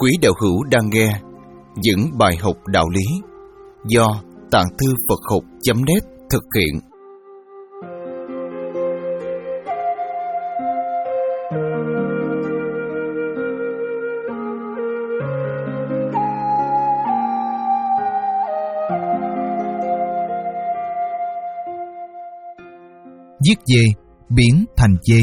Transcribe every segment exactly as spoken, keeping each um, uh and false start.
Quý đạo hữu đang nghe những bài học đạo lý do Tạng Thư Phật Học chấm net thực hiện. Giết dê biến thành dê.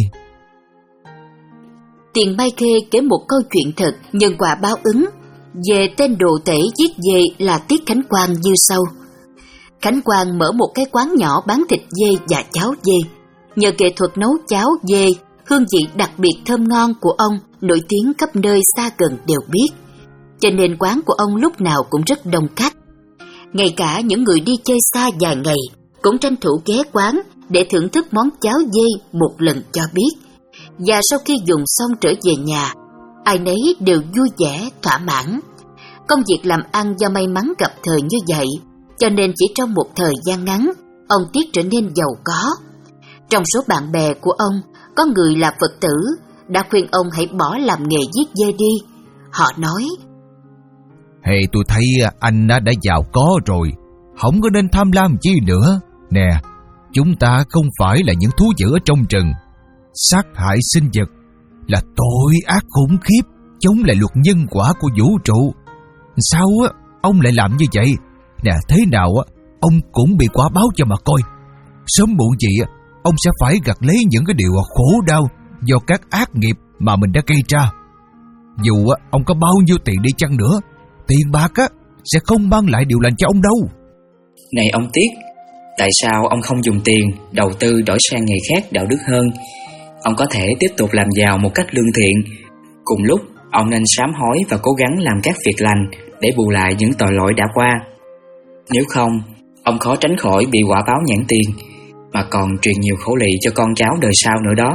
Tiền Mai Khê kể một câu chuyện thật nhân quả báo ứng về tên đồ tể giết dê là Tiết Khánh Quang như sau. Khánh Quang mở một cái quán nhỏ bán thịt dê và cháo dê. Nhờ nghệ thuật nấu cháo dê, hương vị đặc biệt thơm ngon của ông nổi tiếng khắp nơi xa gần đều biết. Cho nên quán của ông lúc nào cũng rất đông khách. Ngay cả những người đi chơi xa vài ngày cũng tranh thủ ghé quán để thưởng thức món cháo dê một lần cho biết. Và sau khi dùng xong trở về nhà, ai nấy đều vui vẻ, thỏa mãn. Công việc làm ăn do may mắn gặp thời như vậy, cho nên chỉ trong một thời gian ngắn, ông Tiết trở nên giàu có. Trong số bạn bè của ông, có người là Phật tử, đã khuyên ông hãy bỏ làm nghề giết dê đi. Họ nói: Hey, tôi thấy anh đã, đã giàu có rồi, không có nên tham lam chi nữa. Nè, chúng ta không phải là những thú dữ ở trong rừng. Sát hại sinh vật là tội ác khủng khiếp, chống lại luật nhân quả của vũ trụ. Sao á, ông lại làm như vậy? Nè, thế nào á, ông cũng bị quả báo cho mà coi. Sớm muộn gì á, ông sẽ phải gặt lấy những cái điều khổ đau do các ác nghiệp mà mình đã gây ra. Dù á, ông có bao nhiêu tiền đi chăng nữa, tiền bạc á sẽ không mang lại điều lành cho ông đâu. Này ông Tiết, tại sao ông không dùng tiền đầu tư đổi sang nghề khác đạo đức hơn? Ông có thể tiếp tục làm giàu một cách lương thiện. Cùng lúc, ông nên sám hối và cố gắng làm các việc lành để bù lại những tội lỗi đã qua. Nếu không, ông khó tránh khỏi bị quả báo nhãn tiền, mà còn truyền nhiều khổ lụy cho con cháu đời sau nữa đó.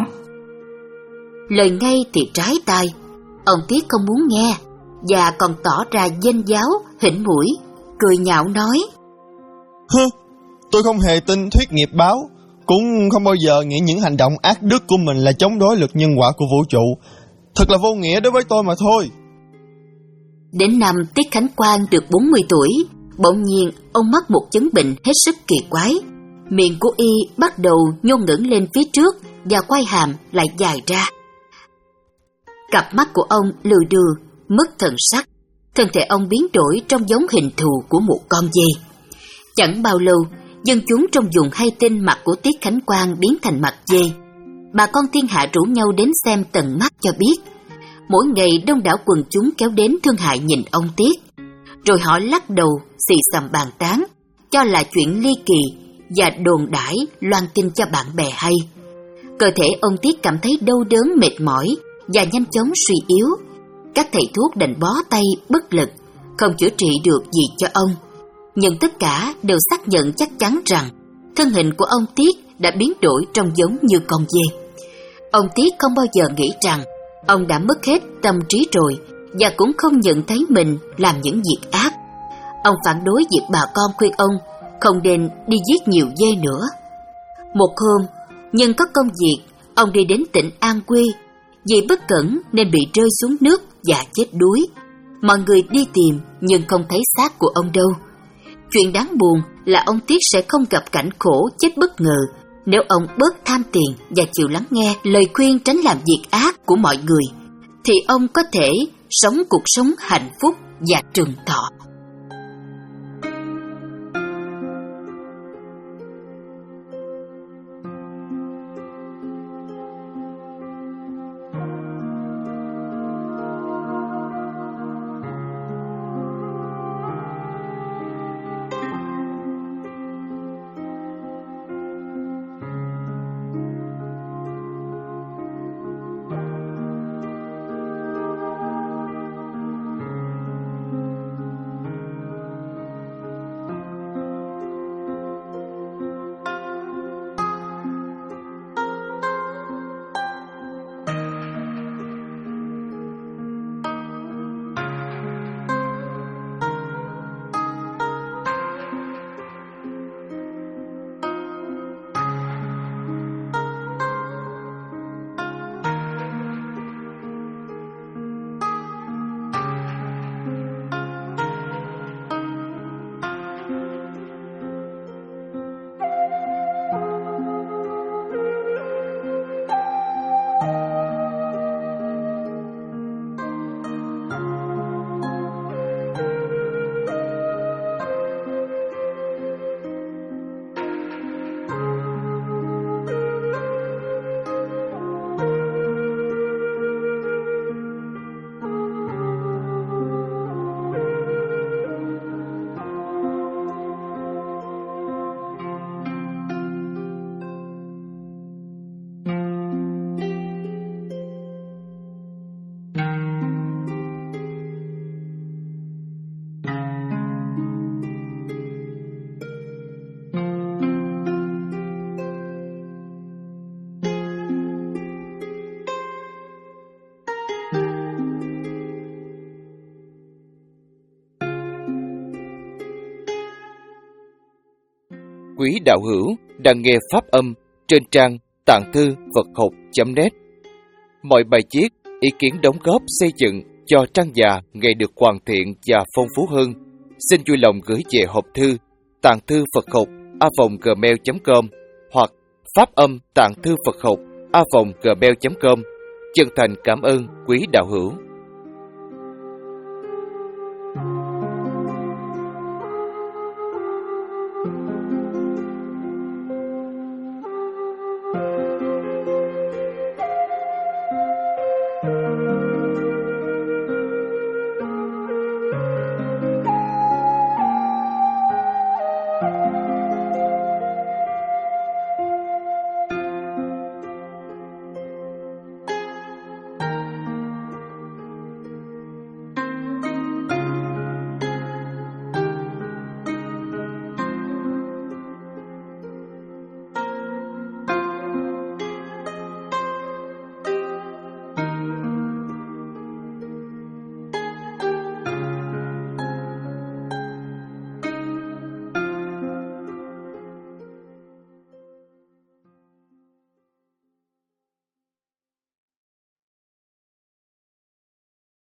Lời ngay thì trái tai, ông Tiết không muốn nghe, và còn tỏ ra danh giáo, hỉnh mũi, cười nhạo nói: Hừ, tôi không hề tin thuyết nghiệp báo, cũng không bao giờ nghĩ những hành động ác đức của mình là chống đối luật nhân quả của vũ trụ. Thật là vô nghĩa đối với tôi mà thôi. Đến năm Tiết Khánh Quang được bốn mươi tuổi, bỗng nhiên ông mắc một chứng bệnh hết sức kỳ quái. Miệng của y bắt đầu nhô ngẩng lên phía trước và quai hàm lại dài ra. Cặp mắt của ông lừ đừ, mất thần sắc. Thân thể ông biến đổi trông giống hình thù của một con dê. Chẳng bao lâu, dân chúng trong vùng hay tin mặt của Tiết Khánh Quang biến thành mặt dê. Bà con thiên hạ rủ nhau đến xem tận mắt cho biết. Mỗi ngày đông đảo quần chúng kéo đến thương hại nhìn ông Tiết. Rồi họ lắc đầu, xì xầm bàn tán, cho là chuyện ly kỳ và đồn đãi loan tin cho bạn bè hay. Cơ thể ông Tiết cảm thấy đau đớn mệt mỏi và nhanh chóng suy yếu. Các thầy thuốc đành bó tay bất lực, không chữa trị được gì cho ông. Nhưng tất cả đều xác nhận chắc chắn rằng thân hình của ông Tiết đã biến đổi trông giống như con dê. Ông Tiết không bao giờ nghĩ rằng ông đã mất hết tâm trí rồi, và cũng không nhận thấy mình làm những việc ác. Ông phản đối việc bà con khuyên ông không nên đi giết nhiều dê nữa. Một hôm, nhân có công việc, ông đi đến tỉnh An Quy. Vì bất cẩn nên bị rơi xuống nước và chết đuối. Mọi người đi tìm nhưng không thấy xác của ông đâu. Chuyện đáng buồn là ông Tiết sẽ không gặp cảnh khổ chết bất ngờ nếu ông bớt tham tiền và chịu lắng nghe lời khuyên tránh làm việc ác của mọi người, thì ông có thể sống cuộc sống hạnh phúc và trường thọ. quý đạo hữu đang nghe pháp âm trên trang tạng thư Phật học chấm net. Mọi bài viết, ý kiến đóng góp xây dựng cho trang già ngày được hoàn thiện và phong phú hơn, xin vui lòng gửi về hộp thư tạng thư Phật học a vòng gmail chấm com hoặc pháp âm tạng thư Phật học a vòng gmail chấm com. Chân thành cảm ơn quý đạo hữu.